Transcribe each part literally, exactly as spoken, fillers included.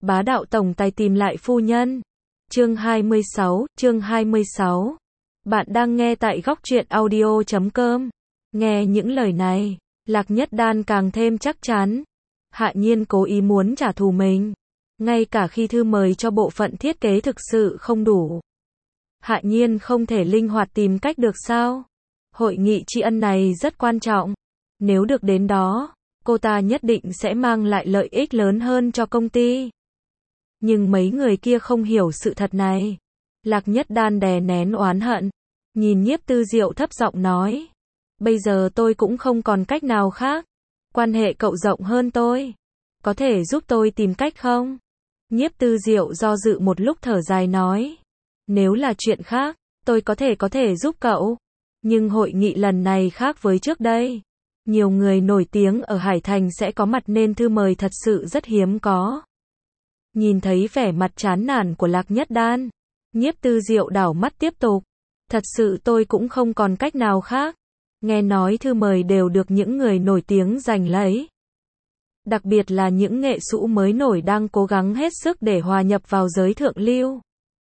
Bá đạo tổng tài tìm lại phu nhân. Chương hai mươi sáu, chương hai mươi sáu. Bạn đang nghe tại góc truyện audio chấm com. Nghe những lời này, Lạc Nhất Đan càng thêm chắc chắn. Hạ Nhiên cố ý muốn trả thù mình. Ngay cả khi thư mời cho bộ phận thiết kế thực sự không đủ. Hạ Nhiên không thể linh hoạt tìm cách được sao? Hội nghị tri ân này rất quan trọng. Nếu được đến đó, cô ta nhất định sẽ mang lại lợi ích lớn hơn cho công ty. Nhưng mấy người kia không hiểu sự thật này. Lạc Nhất Đan đè nén oán hận. Nhìn Nhiếp Tư Diệu thấp giọng nói. Bây giờ tôi cũng không còn cách nào khác. Quan hệ cậu rộng hơn tôi. Có thể giúp tôi tìm cách không? Nhiếp Tư Diệu do dự một lúc thở dài nói. Nếu là chuyện khác, tôi có thể có thể giúp cậu. Nhưng hội nghị lần này khác với trước đây. Nhiều người nổi tiếng ở Hải Thành sẽ có mặt nên thư mời thật sự rất hiếm có. Nhìn thấy vẻ mặt chán nản của Lạc Nhất Đan, Nhiếp Tư Diệu đảo mắt tiếp tục. Thật sự tôi cũng không còn cách nào khác. Nghe nói thư mời đều được những người nổi tiếng giành lấy. Đặc biệt là những nghệ sĩ mới nổi đang cố gắng hết sức để hòa nhập vào giới thượng lưu.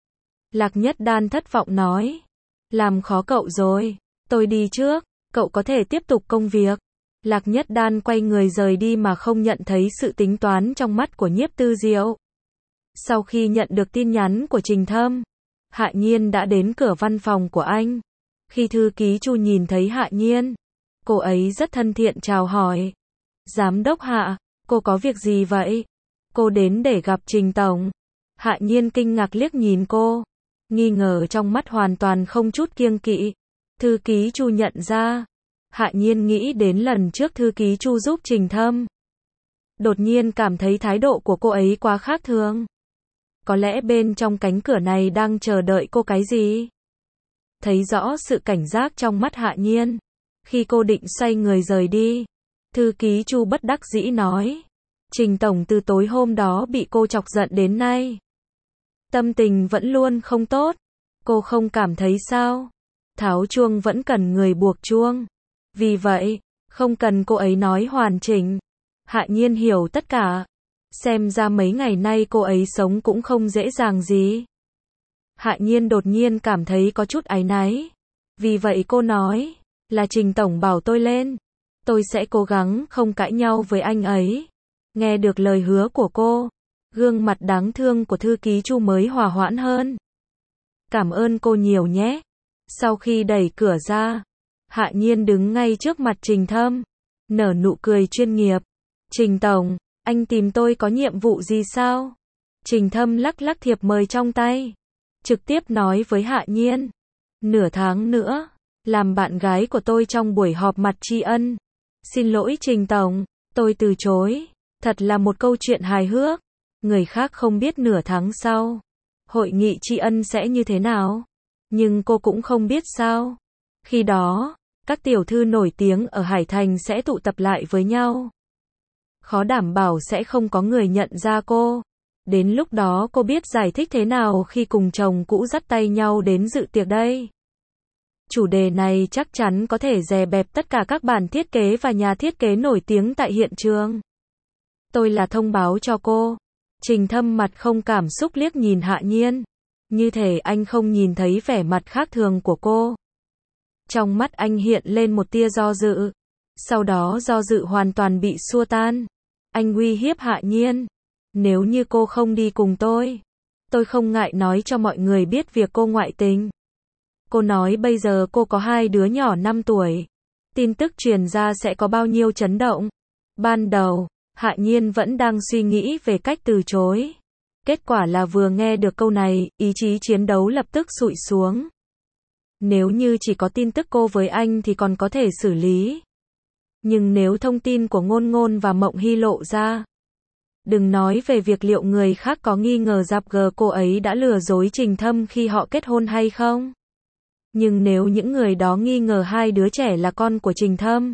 Lạc Nhất Đan thất vọng nói. Làm khó cậu rồi. Tôi đi trước. Cậu có thể tiếp tục công việc. Lạc Nhất Đan quay người rời đi mà không nhận thấy sự tính toán trong mắt của Nhiếp Tư Diệu. Sau khi nhận được tin nhắn của Trình Thâm, Hạ Nhiên đã đến cửa văn phòng của anh. Khi thư ký Chu nhìn thấy Hạ Nhiên, cô ấy rất thân thiện chào hỏi. Giám đốc Hạ, cô có việc gì vậy? Cô đến để gặp Trình Tổng. Hạ Nhiên kinh ngạc liếc nhìn cô. Nghi ngờ trong mắt hoàn toàn không chút kiêng kỵ. Thư ký Chu nhận ra. Hạ Nhiên nghĩ đến lần trước thư ký Chu giúp Trình Thâm. Đột nhiên cảm thấy thái độ của cô ấy quá khác thường. Có lẽ bên trong cánh cửa này đang chờ đợi cô cái gì? Thấy rõ sự cảnh giác trong mắt Hạ Nhiên. Khi cô định xoay người rời đi, thư ký Chu bất đắc dĩ nói. Trình Tổng từ tối hôm đó bị cô chọc giận đến nay. Tâm tình vẫn luôn không tốt. Cô không cảm thấy sao? Tháo chuông vẫn cần người buộc chuông. Vì vậy, không cần cô ấy nói hoàn chỉnh. Hạ Nhiên hiểu tất cả. Xem ra mấy ngày nay cô ấy sống cũng không dễ dàng gì. Hạ Nhiên đột nhiên cảm thấy có chút áy náy. Vì vậy cô nói, là Trình Tổng bảo tôi lên. Tôi sẽ cố gắng không cãi nhau với anh ấy. Nghe được lời hứa của cô, gương mặt đáng thương của thư ký Chu mới hòa hoãn hơn. Cảm ơn cô nhiều nhé. Sau khi đẩy cửa ra, Hạ Nhiên đứng ngay trước mặt Trình Thâm, nở nụ cười chuyên nghiệp. Trình Tổng, anh tìm tôi có nhiệm vụ gì sao? Trình Thâm lắc lắc thiệp mời trong tay, trực tiếp nói với Hạ Nhiên. Nửa tháng nữa, làm bạn gái của tôi trong buổi họp mặt tri ân. Xin lỗi Trình Tổng, tôi từ chối. Thật là một câu chuyện hài hước. Người khác không biết nửa tháng sau, hội nghị tri ân sẽ như thế nào. Nhưng cô cũng không biết sao. Khi đó, các tiểu thư nổi tiếng ở Hải Thành sẽ tụ tập lại với nhau. Khó đảm bảo sẽ không có người nhận ra cô. Đến lúc đó cô biết giải thích thế nào khi cùng chồng cũ dắt tay nhau đến dự tiệc đây. Chủ đề này chắc chắn có thể dè bẹp tất cả các bản thiết kế và nhà thiết kế nổi tiếng tại hiện trường. Tôi là thông báo cho cô. Trình Thâm mặt không cảm xúc liếc nhìn Hạ Nhiên. Như thể anh không nhìn thấy vẻ mặt khác thường của cô. Trong mắt anh hiện lên một tia do dự. Sau đó do dự hoàn toàn bị xua tan. Anh uy hiếp Hạ Nhiên. Nếu như cô không đi cùng tôi, tôi không ngại nói cho mọi người biết việc cô ngoại tình. Cô nói bây giờ cô có hai đứa nhỏ năm tuổi. Tin tức truyền ra sẽ có bao nhiêu chấn động. Ban đầu, Hạ Nhiên vẫn đang suy nghĩ về cách từ chối. Kết quả là vừa nghe được câu này, ý chí chiến đấu lập tức sụi xuống. Nếu như chỉ có tin tức cô với anh thì còn có thể xử lý. Nhưng nếu thông tin của Ngôn Ngôn và Mộng Hy lộ ra, đừng nói về việc liệu người khác có nghi ngờ dạp gờ cô ấy đã lừa dối Trình Thâm khi họ kết hôn hay không. Nhưng nếu những người đó nghi ngờ hai đứa trẻ là con của Trình Thâm,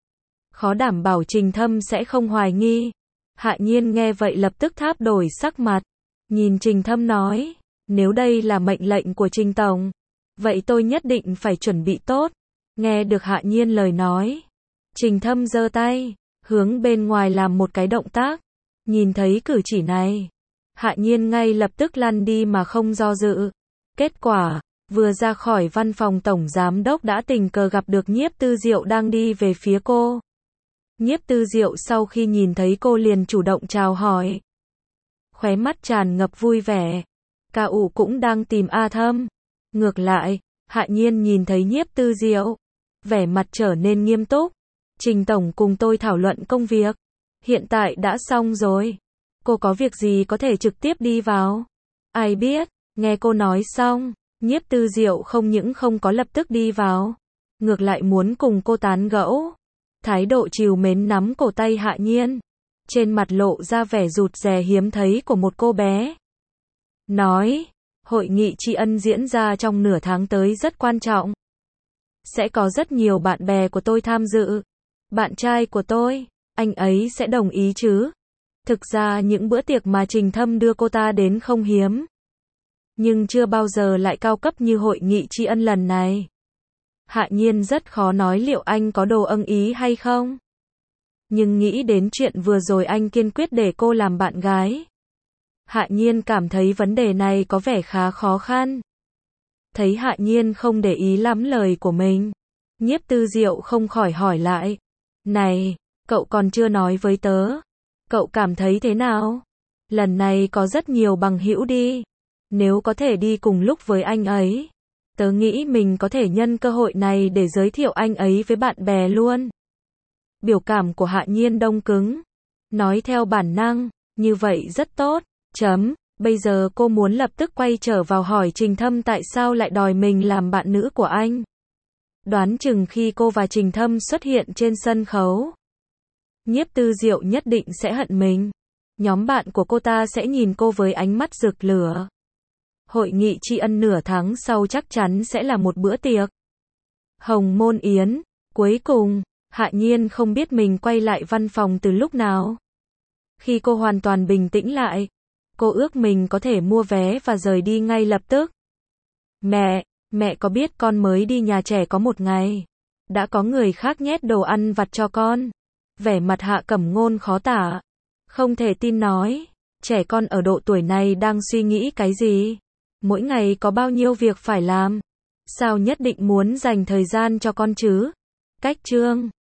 khó đảm bảo Trình Thâm sẽ không hoài nghi. Hạ Nhiên nghe vậy lập tức tháp đổi sắc mặt. Nhìn Trình Thâm nói, nếu đây là mệnh lệnh của Trình Tổng, vậy tôi nhất định phải chuẩn bị tốt. Nghe được Hạ Nhiên lời nói, Trình Thâm giơ tay, hướng bên ngoài làm một cái động tác. Nhìn thấy cử chỉ này, Hạ Nhiên ngay lập tức lăn đi mà không do dự. Kết quả, vừa ra khỏi văn phòng tổng giám đốc đã tình cờ gặp được Nhiếp Tư Diệu đang đi về phía cô. Nhiếp Tư Diệu sau khi nhìn thấy cô liền chủ động chào hỏi. Khóe mắt tràn ngập vui vẻ. Ca ủ cũng đang tìm A Thâm. Ngược lại, Hạ Nhiên nhìn thấy Nhiếp Tư Diệu, vẻ mặt trở nên nghiêm túc. Trình tổng cùng tôi thảo luận công việc. Hiện tại đã xong rồi. Cô có việc gì có thể trực tiếp đi vào. Ai biết, nghe cô nói xong, Nhiếp Tư Diệu không những không có lập tức đi vào, ngược lại muốn cùng cô tán gẫu. Thái độ trìu mến nắm cổ tay Hạ Nhiên, trên mặt lộ ra vẻ rụt rè hiếm thấy của một cô bé. Nói, hội nghị tri ân diễn ra trong nửa tháng tới rất quan trọng. Sẽ có rất nhiều bạn bè của tôi tham dự. Bạn trai của tôi, anh ấy sẽ đồng ý chứ? Thực ra những bữa tiệc mà Trình Thâm đưa cô ta đến không hiếm, nhưng chưa bao giờ lại cao cấp như hội nghị tri ân lần này. Hạ Nhiên rất khó nói liệu anh có đồ ưng ý hay không. Nhưng nghĩ đến chuyện vừa rồi anh kiên quyết để cô làm bạn gái. Hạ Nhiên cảm thấy vấn đề này có vẻ khá khó khăn. Thấy Hạ Nhiên không để ý lắm lời của mình, Nhiếp Tư Diệu không khỏi hỏi lại. Này, cậu còn chưa nói với tớ. Cậu cảm thấy thế nào? Lần này có rất nhiều bằng hữu đi. Nếu có thể đi cùng lúc với anh ấy, tớ nghĩ mình có thể nhân cơ hội này để giới thiệu anh ấy với bạn bè luôn. Biểu cảm của Hạ Nhiên đông cứng. Nói theo bản năng, như vậy rất tốt. Chấm. Bây giờ cô muốn lập tức quay trở vào hỏi Trình Thâm tại sao lại đòi mình làm bạn nữ của anh. Đoán chừng khi cô và Trình Thâm xuất hiện trên sân khấu, Nhiếp Tư Diệu nhất định sẽ hận mình. Nhóm bạn của cô ta sẽ nhìn cô với ánh mắt rực lửa. Hội nghị tri ân nửa tháng sau chắc chắn sẽ là một bữa tiệc Hồng Môn Yến. Cuối cùng, Hạ Nhiên không biết mình quay lại văn phòng từ lúc nào. Khi cô hoàn toàn bình tĩnh lại, cô ước mình có thể mua vé và rời đi ngay lập tức. Mẹ, mẹ có biết con mới đi nhà trẻ có một ngày, đã có người khác nhét đồ ăn vặt cho con. Vẻ mặt Hạ Cẩm Ngôn khó tả. Không thể tin nói, trẻ con ở độ tuổi này đang suy nghĩ cái gì? Mỗi ngày có bao nhiêu việc phải làm? Sao nhất định muốn dành thời gian cho con chứ? Cách chương